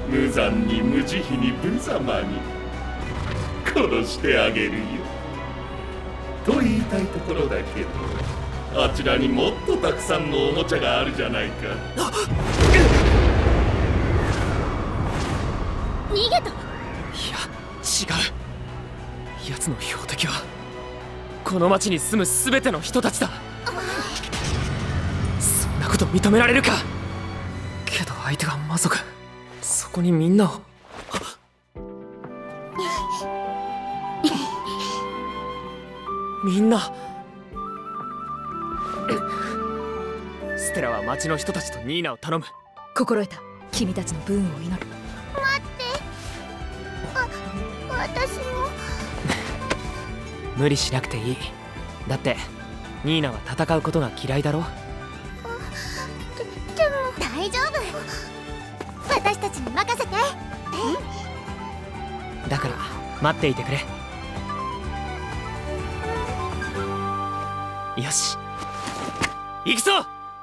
無残に無慈悲に無様に殺してあげるよと言いたいところだけど、あちらにもっとたくさんのおもちゃがあるじゃないか。 逃げた。いや違う。奴の標的はこの町に住む全ての人たちだ。そんなこと認められるか。けど相手が魔族、そこにみんなをみんなステラは町の人たちとニーナを頼む。 心得た。君たちの分を祈る。 待って、私も。 無理しなくていい。だってニーナは戦うことが嫌いだろ。 でも大丈夫、私たちに任せて。 だから待っていてくれ。よし行くぞ。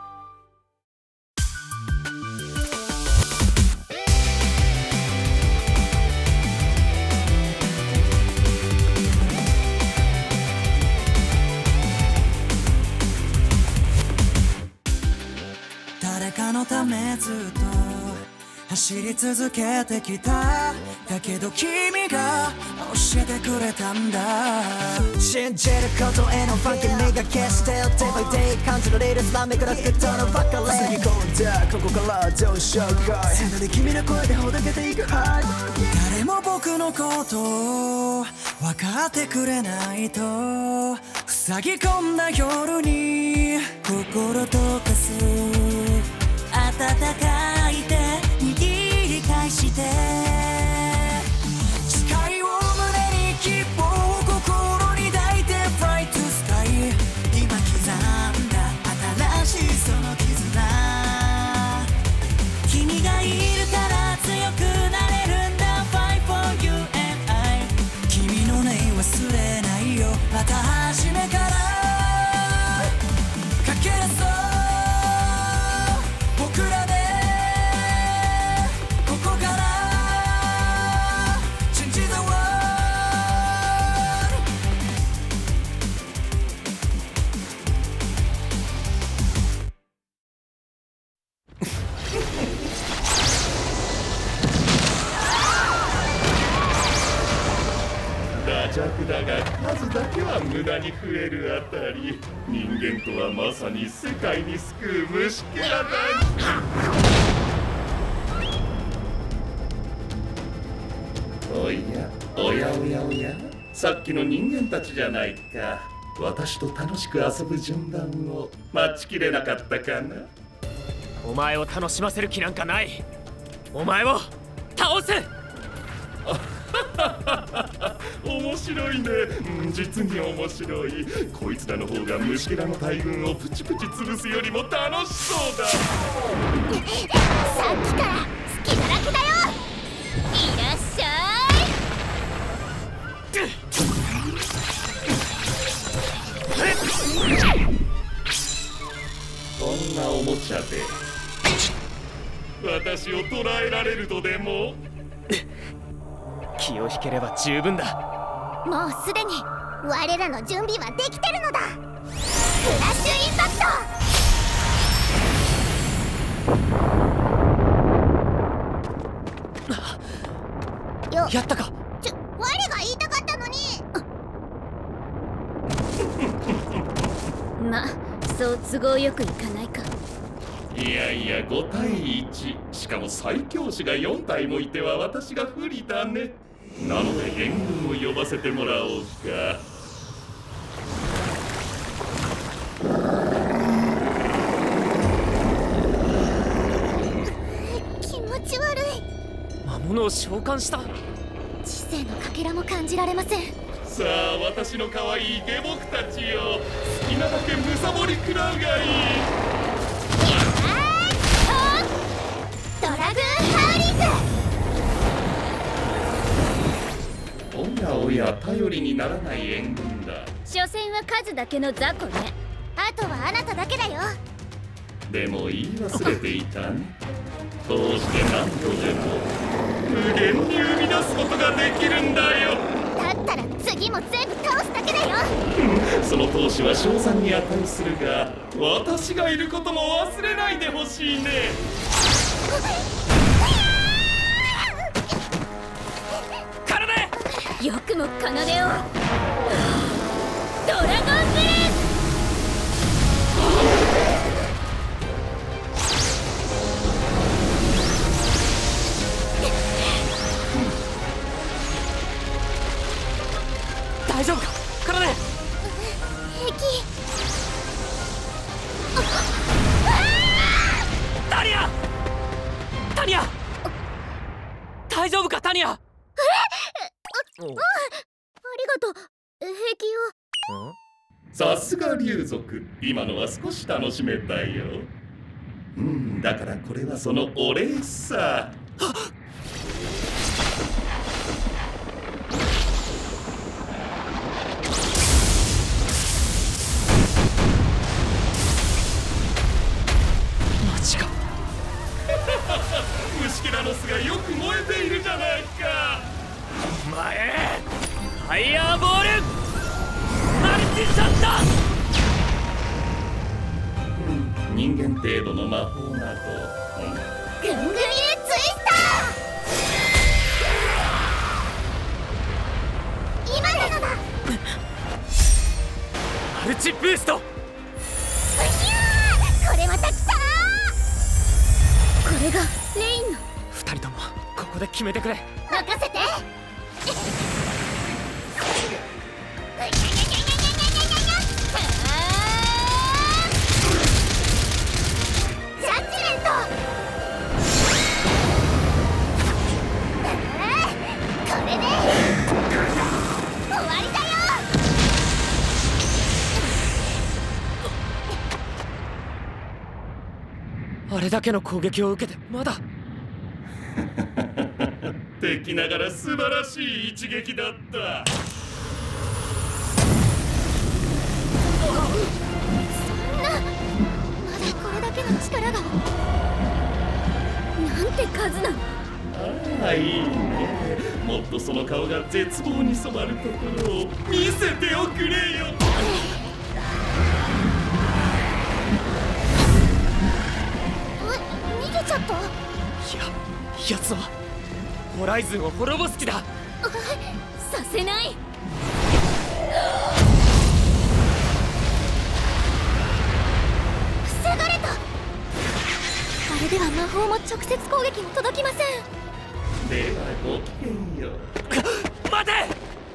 誰かのためずっと走り続けてきた。だけど君が教えてくれたんだ。信じることへのファンキー味が決して Day by day 感じられるつまみから作ったのばかり。つぎ込んだここからどうしようか。背中で君の声でほどけていく。誰も僕のこと分かってくれないと塞ぎ込んだ夜に心溶かす暖かい手握り返して誓いを胸に希望を心に抱いて Fly to sky 今刻んだ新しいその絆。君がいるから強くなれるんだ Fight for you and I 君のね忘れないよ。また初めからかけ出そう僕らでここからChange the world。 惰弱だが数だけは無駄に増えるあたり、人間とはまさに世界に救う虫けらだ。おやおやおやおや、さっきの人間たちじゃないか。私と楽しく遊ぶ順番を待ちきれなかったかな。 お前を楽しませる気なんかない。お前を倒せ。 面白いね、実に面白い。こいつらの方が虫けらの大群をプチプチ潰すよりも楽しそうだ。 さっきから隙だらけだよ。いらっしゃこんなおもちゃで私を捕らえられるとでも。 気を引ければ十分だ。 い。もうすでに我らの準備はできてるのだ。フラッシュインパクト。 やったか。 我が言いたかったのに。 ま、そう都合よくいかないか。 いやいや5対1、しかも最強士が4体もいては私が不利だね。なので援軍を呼ばせてもらおうか。 気持ち悪い。 魔物を召喚した。 知性のかけらも感じられません。 さあ私の可愛い下僕たちよ、好きなだけむさぼり食らうがいい。 ドラグーンハウリング。 おやおや、頼りにならない援軍だ。 所詮は数だけの雑魚ね。 あとはあなただけだよ。 でも言い忘れていたね。こうして何度でも無限に生み出すことができるんだよ。 だったら次も全部倒すだけだよ。 その闘志は称賛に値するが、私がいることも忘れないでほしいね。 よくも奏をドラゴンブレス。 大丈夫かカナネ。 平気。 タニアタニア大丈夫かタニア。 ありがとう。平気よ。 さすが竜族、今のは少し楽しめたよ。だからこれはそのお礼さ。 マジか。 虫けらの巣がよく燃えているじゃないか。 お前ファイヤーボールマルチショット。 人間程度の魔法など。 ぐんぐん入れツイスター。今なのだ。 マルチブースト。 これはたくさん。 これがレインの。 二人ともここで決めてくれ。 任せて。ジャッジメント。これで終わりだよ。 あれだけの攻撃を受けてまだ。 敵ながら素晴らしい一撃だった。 まだこれだけの力が。なんて数なの。 ああ、いいね。もっとその顔が絶望に染まるところを見せておくれよ。 逃げちゃった。 いや奴はホライズンを滅ぼす気だ。 させない。 防がれた。あれでは魔法も直接攻撃に届きません。 ではごきげんよう。 待て。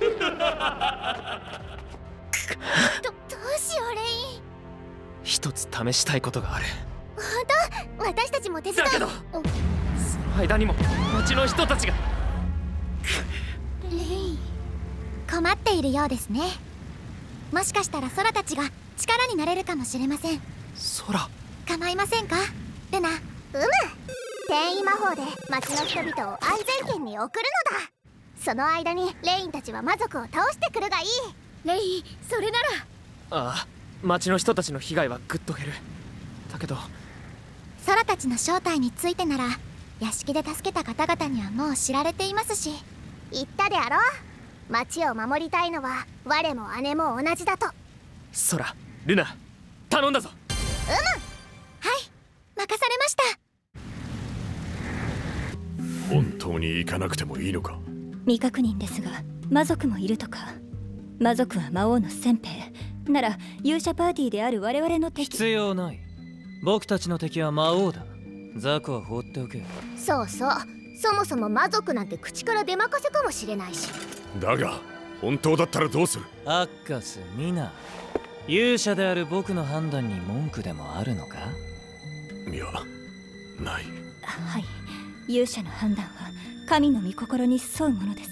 どうしようレイン。 一つ試したいことがある。 本当？私たちも手伝う。 だけどその間にも町の人たちが。 レイン、困っているようですね。もしかしたら空たちが力になれるかもしれません。 空構いませんかルナ。転移魔法で町の人々を安全圏に送るのだ。その間にレインたちは魔族を倒してくるがいい。 レイン、それなら。 ああ、町の人たちの被害はぐっと減る。だけど空たちの正体についてなら屋敷で助けた方々にはもう知られていますし。言ったであろう。町を守りたいのは我も姉も同じだと。 空、ルナ、頼んだぞ。 はい、任されました。 本当に行かなくてもいいのか。 未確認ですが魔族もいるとか。魔族は魔王の先兵なら勇者パーティーである我々の敵。 必要ない。僕たちの敵は魔王だ。ザクは放っておけ。 そうそう、そもそも魔族なんて口から出まかせかもしれないし。 だが本当だったらどうする。 アッカス、ミナ、勇者である僕の判断に文句でもあるのか。 いや、ない。 はい、勇者の判断は神の御心に沿うものです。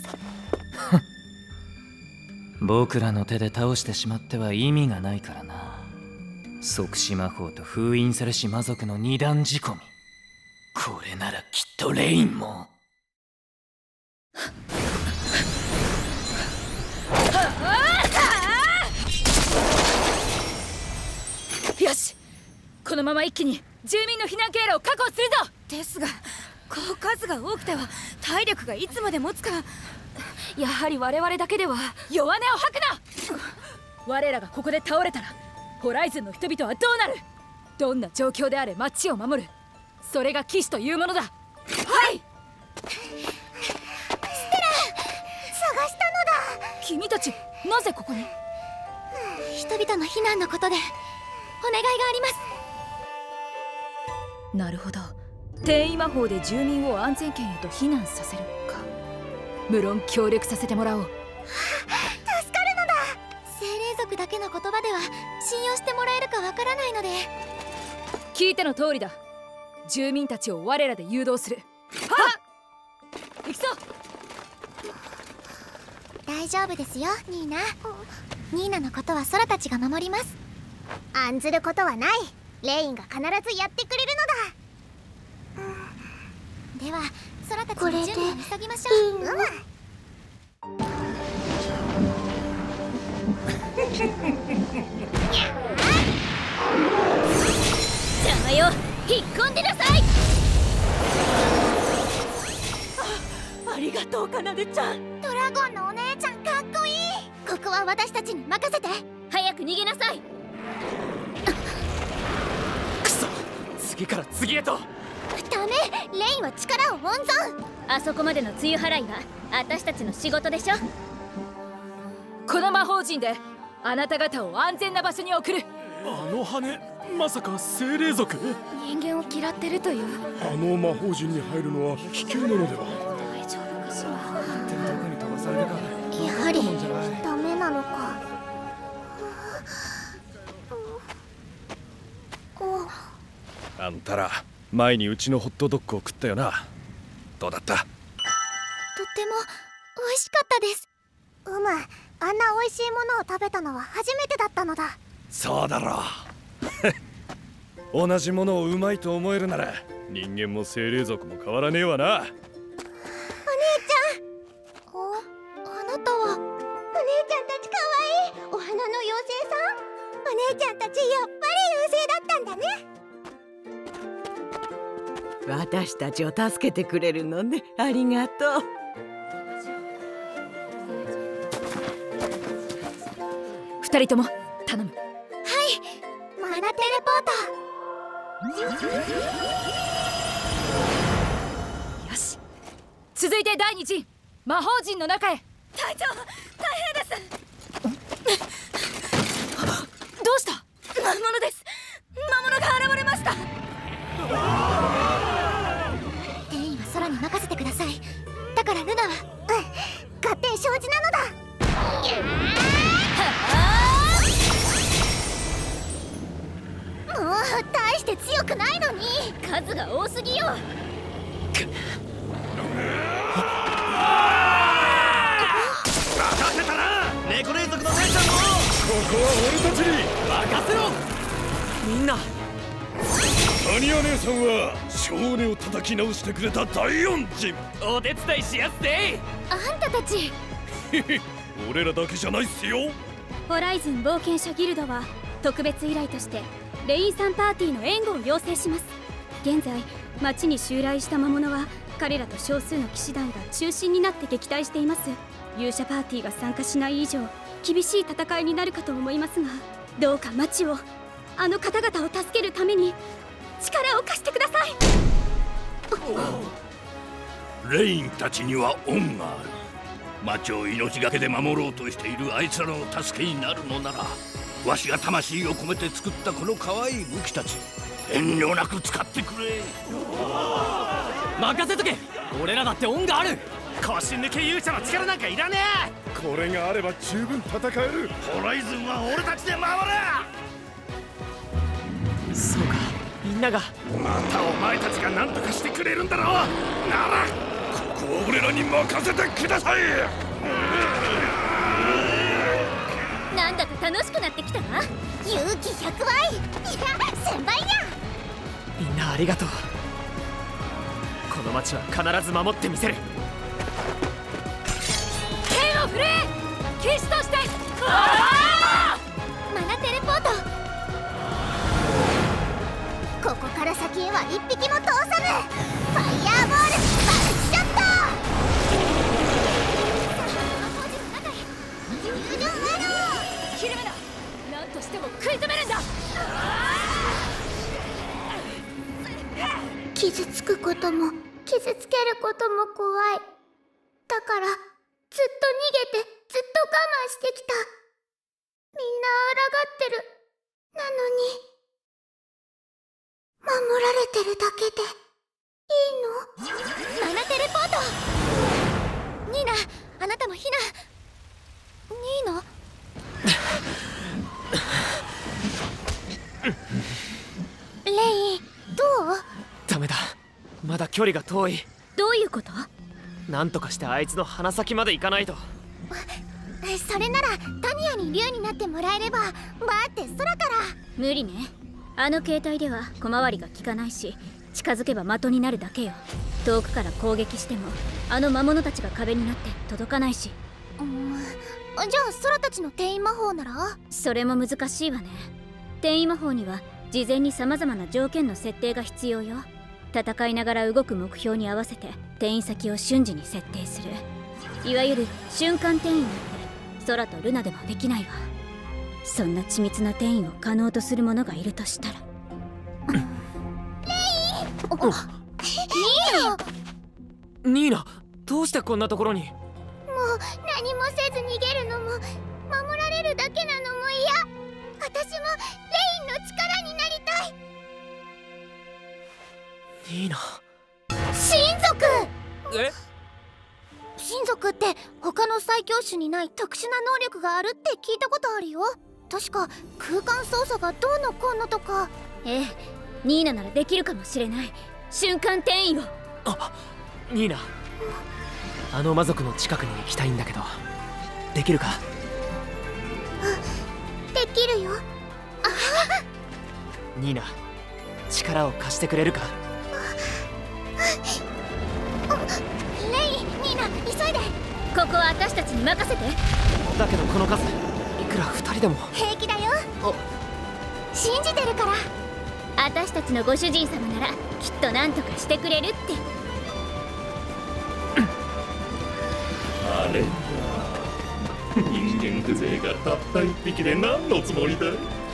僕らの手で倒してしまっては意味がないからな。即死魔法と封印されし魔族の二段仕込み。これならきっとレインも。 よし、このまま一気に住民の避難経路を確保するぞ。ですがこう数が多くては体力がいつまで持つか。やはり我々だけでは。弱音を吐くな。我らがここで倒れたらホライズンの人々はどうなる。どんな状況であれ町を守る、それが騎士というものだ。はい。ステラ、探したのだ。君たちなぜここに。 人々の避難のことでお願いがあります。 なるほど。転移魔法で住民を安全圏へと避難させるか。無論協力させてもらおう。 助かるのだ。精霊族だけの言葉では信用してもらえるかわからないので。 聞いての通りだ。住民たちを我らで誘導する。はっ、行くぞ。 大丈夫ですよ、ニーナ。ニーナのことは空たちが守ります。案ずることはない。レインが必ずやってくれるのだ。では空たちの準備を急ぎましょう。 邪魔よ、引っ込んでなさい。 ありがとう、かなでちゃん。 ドラゴンのお姉ちゃんかっこいい。ここは私たちに任せて。 早く逃げなさい。 くそ、次から次へと。 ダメ、レインは力を温存。 あそこまでの梅雨払いは私たちの仕事でしょ。 この魔法陣であなた方を安全な場所に送る。 あの羽、まさか精霊族？ 人間を嫌ってるという。 あの魔法陣に入るのは危険なのでは？ 大丈夫かしら。 どこに飛ばされるか。 やはりダメなのか。 あんたら前にうちのホットドッグを食ったよな。どうだった？ とっても美味しかったです。あんな美味しいものを食べたのは初めてだったのだ。 そうだろう。同じものをうまいと思えるなら人間も精霊族も変わらねえわな。 お姉ちゃん。あなたは。お姉ちゃんたちかわいい。お花の妖精さん。お姉ちゃんたちやっぱり妖精だったんだね。 私たちを助けてくれるのね。ありがとう。 二人とも頼む。 はい、マナテレポート。 よし、続いて第二陣魔法陣の中へ。隊長、大変です。どうした？魔物です。魔物が現れました。 転移は空に任せてください。だからルナは勝手に承知なのだ。もう大して強くないのに。 数が多すぎよ。 任せたな、猫霊族の姉ちゃんも。ここは俺たちに任せろ。 みんな、 タニア姉さんは少年を叩き直してくれた大恩人。 お手伝いしやすぜ。 あんたたち。 俺らだけじゃないっすよ。 ホライズン冒険者ギルドは特別依頼としてレインさんパーティーの援護を要請します。現在町に襲来した魔物は彼らと少数の騎士団が中心になって撃退しています。勇者パーティーが参加しない以上厳しい戦いになるかと思いますが、どうか町を、あの方々を助けるために力を貸してください。 レインたちには恩がある。町を命がけで守ろうとしているあいつらの助けになるのなら、わしが魂を込めて作ったこの可愛い武器たち、遠慮なく使ってくれ。 任せとけ。俺らだって恩がある。腰抜け勇者の力なんかいらねえ。これがあれば十分戦える。 ホライズンは俺たちで守る。 そうか、みんなが。 またお前たちが何とかしてくれるんだろう。ならここは俺らに任せてください。 なんだか楽しくなってきたな。 勇気100倍。いや、1000倍や。 みんなありがとう。この町は必ず守ってみせる。 剣を振れ、騎士として。 マナテレポート。ここから先へは一匹も通さぬ。ファイヤーボールマルチショット。 ひるむな。何としても食い止めるんだ。 傷つくことも傷つけることも怖い。だからずっと逃げてずっと我慢してきた。みんな抗ってる。なのに守られてるだけでいいの？マナテレポート。ニーナ、あなたも避難。ニーナレイ、どう？ ダメだ、まだ距離が遠い。 どういうこと？ なんとかしてあいつの鼻先まで行かないと。 それならタニアに竜になってもらえれば、バーって空から。 無理ね。あの形態では小回りが効かないし、近づけば的になるだけよ。遠くから攻撃してもあの魔物たちが壁になって届かないし。 じゃあ空たちの転移魔法なら？ それも難しいわね。転移魔法には事前に様々な条件の設定が必要よ。戦いながら動く目標に合わせて転移先を瞬時に設定する。いわゆる瞬間転移なんて空とルナでもできないわ。そんな緻密な転移を可能とする者がいるとしたら。 ニーナ、どうしてこんなところに？ もう何もせず逃げるのも守られるだけなのも嫌。私もレインの力になりたい。 ニーナ。 神族！ え？ 神族って他の最強種にない特殊な能力があるって聞いたことあるよ。確か空間操作がどうのこうのとか。 ええ、ニーナならできるかもしれない。瞬間転移を。 あ、ニーナ、あの魔族の近くに行きたいんだけど、できるか？ できるよ。 ニーナ、力を貸してくれるか？ レイ、ニーナ、急いで。 ここは私たちに任せて。 だけどこの数、いくら2人でも。 平気だよ。信じてるから。 私たちのご主人様ならきっと何とかしてくれるって。 あれ人間風情がたった一匹で何のつもりだい？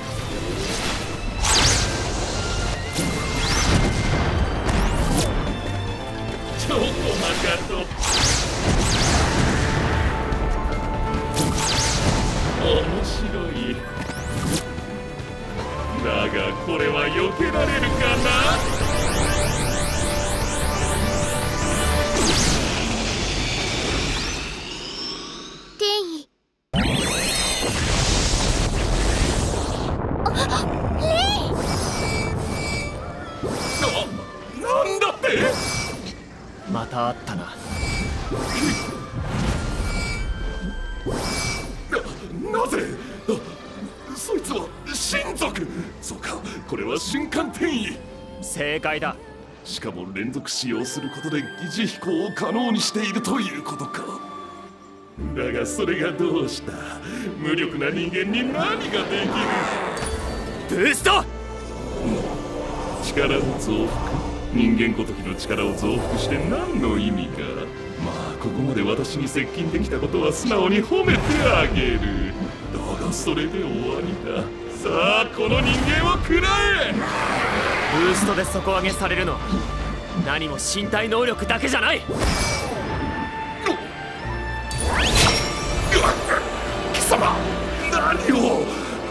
ちょっとマカト、面白い。だがこれは避けられるかな？ 転移。レイ！ なんだって？ またあったな。 なぜ？そいつは神族。そうか、これは瞬間転移。 正解だ。 しかも連続使用することで疑似飛行を可能にしているということか。だがそれがどうした？無力な人間に何ができる？ ブースト！ 力を増幅。人間ごときの力を増幅して何の意味か。まあここまで私に接近できたことは素直に褒めてあげる。だがそれで終わりだ。さあこの人間を食らえ！ ブーストで底上げされるのは何も身体能力だけじゃない。 貴様何を！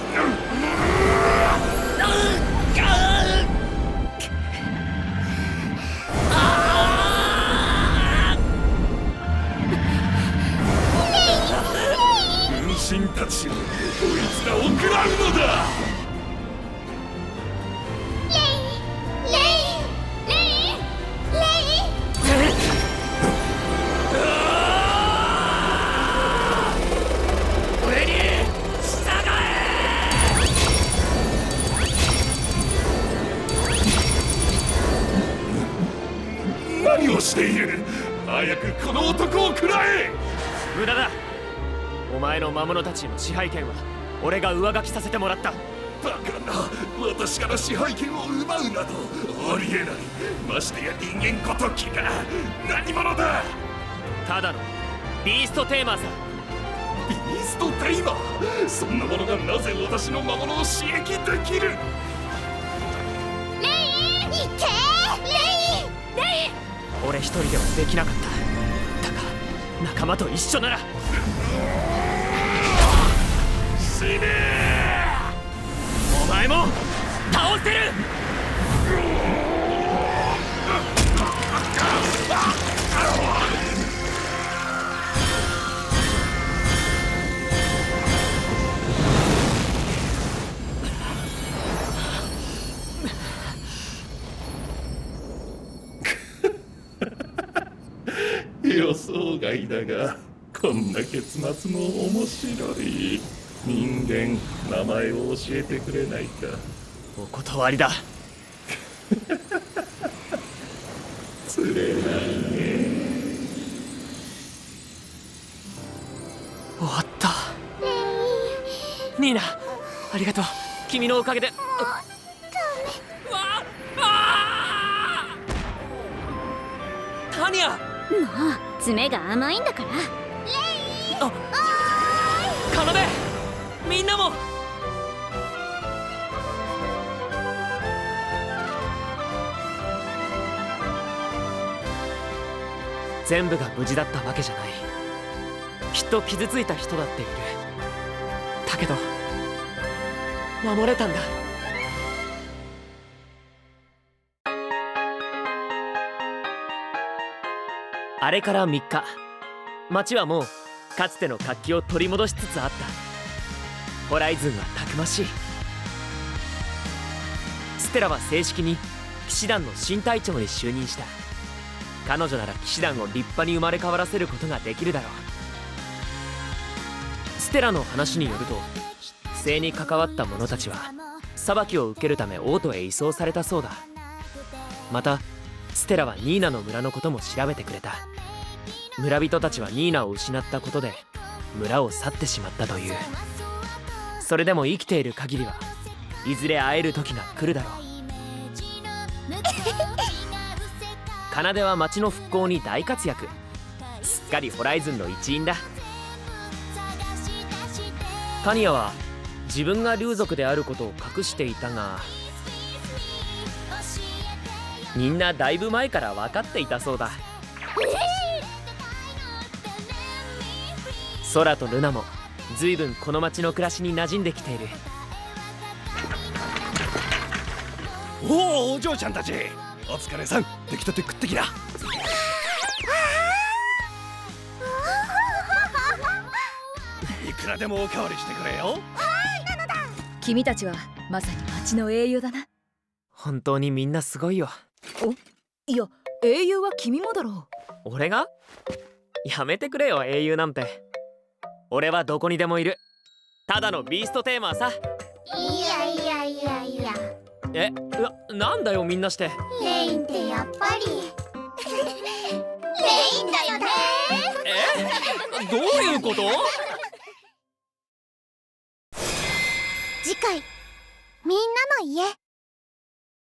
分身たちをこいつらを食らうのだ。何をしている？早くこの男を食らえ！ 無駄だ。お前の魔物たちの支配権は俺が上書きさせてもらった。 バカな、私から支配権を奪うなどありえない。ましてや人間ごときが。何者だ。 ただのビーストテーマーさ。 ビーストテイマー。そんなものがなぜ私の魔物を刺激できる。 レイン、いけレイン。 俺一人ではできなかった。だが仲間と一緒なら。 死ねお前も倒せる。 予想外だが、こんな結末も面白い。人間、名前を教えてくれないか。 お断りだ。 釣れないね。 終わった。ニーナ、ありがとう。君のおかげで。わあ、タニア。 もう爪が甘いんだから。 あ、カナデ、みんなも。全部が無事だったわけじゃない。きっと傷ついた人だっている。だけど守れたんだ。あれから3日、町はもうかつての活気を取り戻しつつあった。ホライズンはたくましい。ステラは正式に騎士団の新隊長に就任した。彼女なら騎士団を立派に生まれ変わらせることができるだろう。ステラの話によると、不正に関わった者たちは裁きを受けるため王都へ移送されたそうだ。またステラはニーナの村のことも調べてくれた。村人たちはニーナを失ったことで村を去ってしまったという。それでも生きている限りはいずれ会える時が来るだろう。奏は町の復興に大活躍。すっかりホライズンの一員だ。タニアは自分が竜族であることを隠していたが、みんなだいぶ前から分かっていたそうだ。ソラとルナも随分この町の暮らしに馴染んできている。 おお、お嬢ちゃんたち、お疲れさん。出来たて食ってきな。いくらでもおかわりしてくれよ。 君たちはまさに町の英雄だな。 本当にみんなすごいよ。 いや、英雄は君もだろう。 俺が？やめてくれよ、英雄なんて。俺はどこにでもいる。ただのビーストテーマーさ。 いやいやいやいや。 なんだよみんなして。 レインってやっぱりレインだよね。 どういうこと？ 次回、みんなの家。